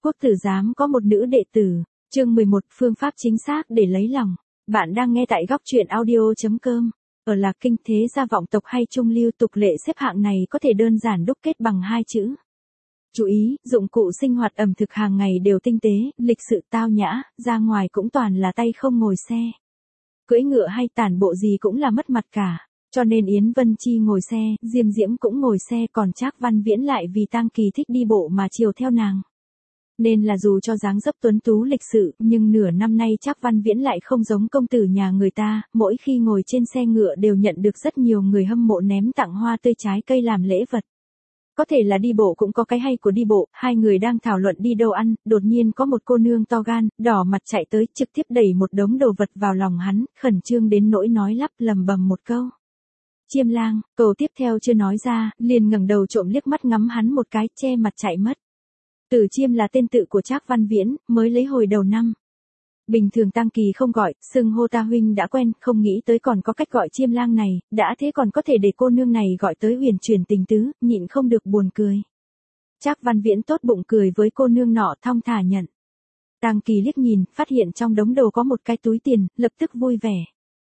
Quốc tử giám có một nữ đệ tử. Chương 11, phương pháp chính xác để lấy lòng. Bạn đang nghe tại góc truyện audio.com. Ở Lạc Kinh thế gia vọng tộc hay trung lưu tục lệ xếp hạng này có thể đơn giản đúc kết bằng 2 chữ. Chú ý, dụng cụ sinh hoạt ẩm thực hàng ngày đều tinh tế, lịch sự tao nhã, ra ngoài cũng toàn là tay không ngồi xe. Cưỡi ngựa hay tản bộ gì cũng là mất mặt cả. Cho nên Yến Vân Chi ngồi xe, Diêm Diễm cũng ngồi xe, còn Trác Văn Viễn lại vì Tang Kỳ thích đi bộ mà chiều theo nàng. Nên là dù cho dáng dấp tuấn tú lịch sự, nhưng nửa năm nay Trác Văn Viễn lại không giống công tử nhà người ta, mỗi khi ngồi trên xe ngựa đều nhận được rất nhiều người hâm mộ ném tặng hoa tươi trái cây làm lễ vật. Có thể là đi bộ cũng có cái hay của đi bộ, hai người đang thảo luận đi đâu ăn, đột nhiên có một cô nương to gan, đỏ mặt chạy tới, trực tiếp đẩy một đống đồ vật vào lòng hắn, khẩn trương đến nỗi nói lắp lầm bầm một câu. Chiêm lang, câu tiếp theo chưa nói ra, liền ngẩng đầu trộm liếc mắt ngắm hắn một cái, che mặt chạy mất. Tử Chiêm là tên tự của Trác Văn Viễn, mới lấy hồi đầu năm. Bình thường Tang Kỳ không gọi, xưng hô ta huynh đã quen, không nghĩ tới còn có cách gọi Chiêm lang này, đã thế còn có thể để cô nương này gọi tới huyền chuyển tình tứ, nhịn không được buồn cười. Trác Văn Viễn tốt bụng cười với cô nương nọ, thong thả nhận. Tang Kỳ liếc nhìn, phát hiện trong đống đồ có một cái túi tiền, lập tức vui vẻ.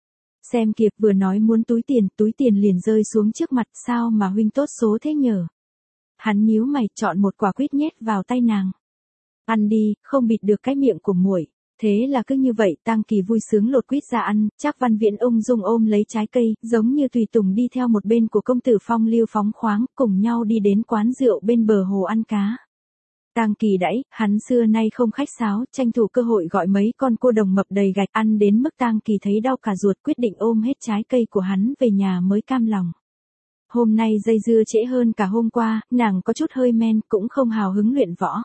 Xem kìa, vừa nói muốn túi tiền liền rơi xuống trước mặt, sao mà huynh tốt số thế nhở? Hắn nhíu mày, chọn một quả quýt nhét vào tay nàng. Ăn đi, không bịt được cái miệng của muội. Thế là cứ như vậy, Tang Kỳ vui sướng lột quýt ra ăn, Trác Văn Viễn ung dung ôm lấy trái cây, giống như tùy tùng đi theo một bên của công tử phong lưu phóng khoáng, cùng nhau đi đến quán rượu bên bờ hồ ăn cá. Tang Kỳ đãi, hắn xưa nay không khách sáo, tranh thủ cơ hội gọi mấy con cua đồng mập đầy gạch ăn đến mức Tang Kỳ thấy đau cả ruột, quyết định ôm hết trái cây của hắn về nhà mới cam lòng. Hôm nay dây dưa trễ hơn cả hôm qua, nàng có chút hơi men, cũng không hào hứng luyện võ.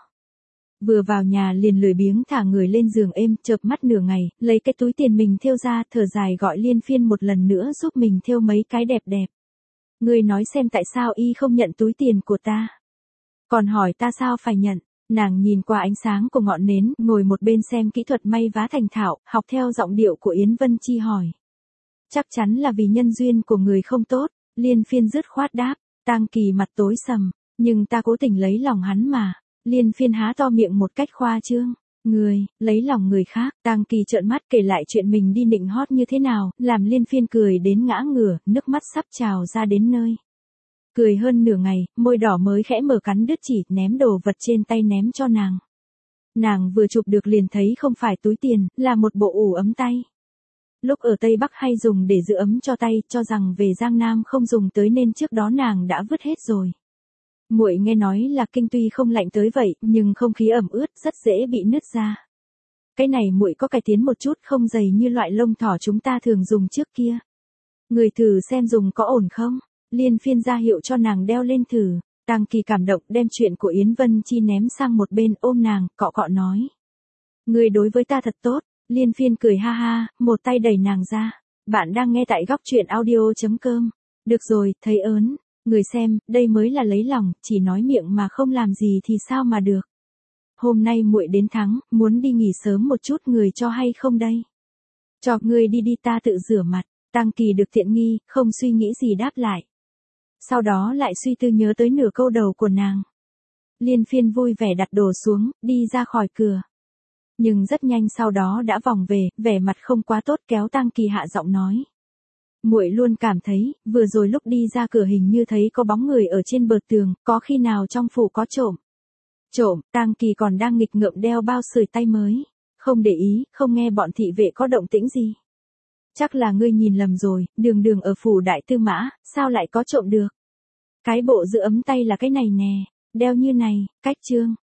Vừa vào nhà liền lười biếng thả người lên giường êm, chợp mắt nửa ngày, lấy cái túi tiền mình thêu ra, thở dài gọi Liên Phiên một lần nữa giúp mình thêu mấy cái đẹp đẹp. Ngươi nói xem tại sao y không nhận túi tiền của ta. Còn hỏi ta sao phải nhận. Nàng nhìn qua ánh sáng của ngọn nến, ngồi một bên xem kỹ thuật may vá thành thạo, học theo giọng điệu của Yến Vân Chi hỏi. Chắc chắn là vì nhân duyên của người không tốt. Liên Phiên dứt khoát đáp. Tang Kỳ mặt tối sầm, nhưng ta cố tình lấy lòng hắn mà. Liên Phiên há to miệng một cách khoa trương. Người, lấy lòng người khác. Tang Kỳ trợn mắt kể lại chuyện mình đi nịnh hót như thế nào, làm Liên Phiên cười đến ngã ngửa, nước mắt sắp trào ra đến nơi. Cười hơn nửa ngày, môi đỏ mới khẽ mở cắn đứt chỉ, ném đồ vật trên tay ném cho nàng. Nàng vừa chụp được liền thấy không phải túi tiền, là một bộ ủ ấm tay. Lúc ở Tây Bắc hay dùng để giữ ấm cho tay, cho rằng về Giang Nam không dùng tới nên trước đó nàng đã vứt hết rồi. Muội nghe nói là Kinh tuy không lạnh tới vậy, nhưng không khí ẩm ướt rất dễ bị nứt ra. Cái này muội có cải tiến một chút, không dày như loại lông thỏ chúng ta thường dùng trước kia. Người thử xem dùng có ổn không? Liên Phiên ra hiệu cho nàng đeo lên thử. Tang Kỳ cảm động đem chuyện của Yến Vân Chi ném sang một bên, ôm nàng, cọ cọ nói. Người đối với ta thật tốt. Liên Phiên cười ha ha, một tay đẩy nàng ra. Bạn đang nghe tại góc truyện audio.com. Được rồi, thấy ớn. Người xem, đây mới là lấy lòng, chỉ nói miệng mà không làm gì thì sao mà được. Hôm nay muội đến thắng, muốn đi nghỉ sớm một chút, người cho hay không đây? Cho người đi đi, ta tự rửa mặt. Tang Kỳ được tiện nghi, không suy nghĩ gì đáp lại. Sau đó lại suy tư nhớ tới nửa câu đầu của nàng. Liên Phiên vui vẻ đặt đồ xuống, đi ra khỏi cửa. Nhưng rất nhanh sau đó đã vòng về, vẻ mặt không quá tốt, kéo Tang Kỳ hạ giọng nói. Muội luôn cảm thấy, vừa rồi lúc đi ra cửa hình như thấy có bóng người ở trên bờ tường, có khi nào trong phủ có trộm. Trộm, Tang Kỳ còn đang nghịch ngợm đeo bao sưởi tay mới. Không để ý, không nghe bọn thị vệ có động tĩnh gì. Chắc là ngươi nhìn lầm rồi, đường ở phủ đại tư mã, sao lại có trộm được. Cái bộ giữ ấm tay là cái này nè, đeo như này, cách chương.